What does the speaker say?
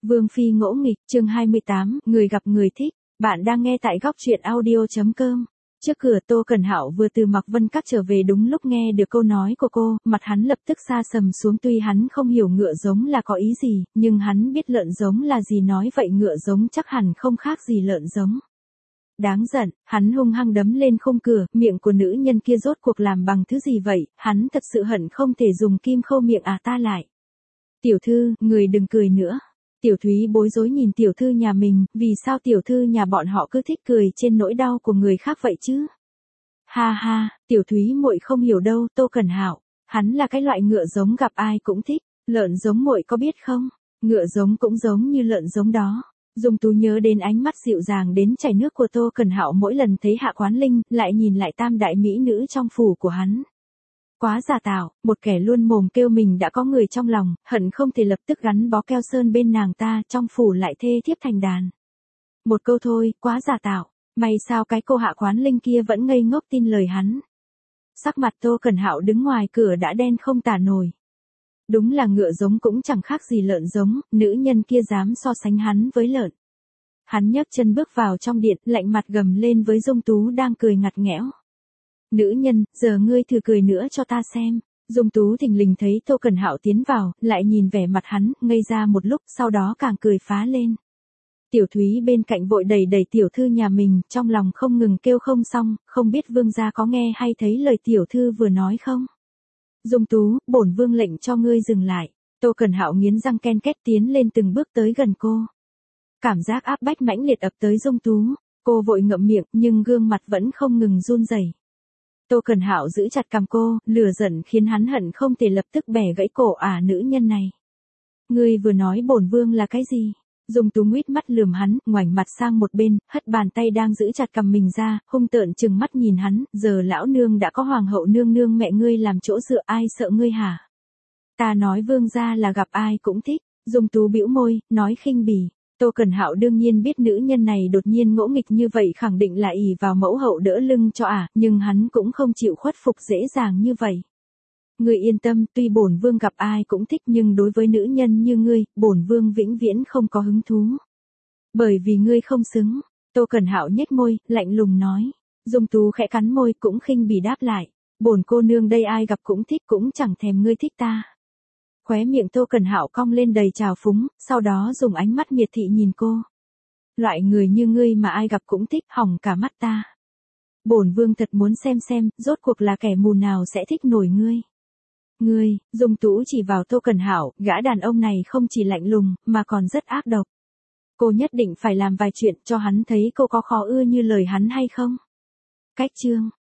Vương Phi ngỗ nghịch, chương 28, người gặp người thích. Bạn đang nghe tại góc truyện audio.com. Trước cửa Tô Cẩn Hạo vừa từ Mạc Vân Các trở về, đúng lúc nghe được câu nói của cô, mặt hắn lập tức sa sầm xuống. Tuy hắn không hiểu ngựa giống là có ý gì, nhưng hắn biết lợn giống là gì, nói vậy ngựa giống chắc hẳn không khác gì lợn giống. Đáng giận, hắn hung hăng đấm lên khung cửa, miệng của nữ nhân kia rốt cuộc làm bằng thứ gì vậy, hắn thật sự hận không thể dùng kim khâu miệng ta lại. Tiểu thư, người đừng cười nữa. Tiểu Thúy bối rối nhìn tiểu thư nhà mình, vì sao tiểu thư nhà bọn họ cứ thích cười trên nỗi đau của người khác vậy chứ? Ha ha, tiểu Thúy muội không hiểu đâu, Tô Cẩn Hạo, hắn là cái loại ngựa giống gặp ai cũng thích, lợn giống muội có biết không? Ngựa giống cũng giống như lợn giống đó. Dung Tú nhớ đến ánh mắt dịu dàng đến chảy nước của Tô Cẩn Hạo mỗi lần thấy Hạ Quán Linh, lại nhìn lại tam đại mỹ nữ trong phủ của hắn. Quá giả tạo, một kẻ luôn mồm kêu mình đã có người trong lòng, hận không thể lập tức gắn bó keo sơn bên nàng ta, trong phủ lại thê thiếp thành đàn. Một câu thôi, quá giả tạo, may sao cái cô Hạ Quán Linh kia vẫn ngây ngốc tin lời hắn. Sắc mặt Tô Cẩn Hạo đứng ngoài cửa đã đen không tả nổi. Đúng là ngựa giống cũng chẳng khác gì lợn giống, nữ nhân kia dám so sánh hắn với lợn. Hắn nhấc chân bước vào trong điện, lạnh mặt gầm lên với Dung Tú đang cười ngặt nghẽo. Nữ nhân, giờ ngươi thử cười nữa cho ta xem. Dung Tú thình lình thấy Tô Cẩn Hạo tiến vào, lại nhìn vẻ mặt hắn, ngây ra một lúc, sau đó càng cười phá lên. Tiểu Thúy bên cạnh vội đẩy đẩy tiểu thư nhà mình, trong lòng không ngừng kêu không xong, không biết vương gia có nghe hay thấy lời tiểu thư vừa nói không? Dung Tú, bổn vương lệnh cho ngươi dừng lại. Tô Cẩn Hạo nghiến răng ken két tiến lên từng bước tới gần cô. Cảm giác áp bách mãnh liệt ập tới Dung Tú, cô vội ngậm miệng, nhưng gương mặt vẫn không ngừng run rẩy. Tô Cẩn Hạo giữ chặt cằm cô, lửa giận khiến hắn hận không thể lập tức bẻ gãy cổ nữ nhân này. Ngươi vừa nói bổn vương là cái gì? Dung Tú nguýt mắt lườm hắn, ngoảnh mặt sang một bên, hất bàn tay đang giữ chặt cằm mình ra, hung tợn trừng mắt nhìn hắn, giờ lão nương đã có hoàng hậu nương nương mẹ ngươi làm chỗ dựa, ai sợ ngươi hả? Ta nói vương gia là gặp ai cũng thích. Dung Tú bĩu môi, nói khinh bỉ. Tô Cẩn Hạo đương nhiên biết nữ nhân này đột nhiên ngỗ nghịch như vậy khẳng định là ỷ vào mẫu hậu đỡ lưng cho nhưng hắn cũng không chịu khuất phục dễ dàng như vậy. Ngươi yên tâm, tuy bổn vương gặp ai cũng thích nhưng đối với nữ nhân như ngươi, bổn vương vĩnh viễn không có hứng thú. Bởi vì ngươi không xứng. Tô Cẩn Hạo nhếch môi, lạnh lùng nói. Dung Tú khẽ cắn môi cũng khinh bỉ đáp lại. Bổn cô nương đây ai gặp cũng thích, cũng chẳng thèm ngươi thích ta. Khóe miệng Tô Cẩn Hạo cong lên đầy trào phúng, sau đó dùng ánh mắt miệt thị nhìn cô. Loại người như ngươi mà ai gặp cũng thích, hỏng cả mắt ta. Bổn vương thật muốn xem, rốt cuộc là kẻ mù nào sẽ thích nổi ngươi. Ngươi, Dung Tú chỉ vào Tô Cẩn Hạo, gã đàn ông này không chỉ lạnh lùng, mà còn rất ác độc. Cô nhất định phải làm vài chuyện cho hắn thấy cô có khó ưa như lời hắn hay không? Cách chương.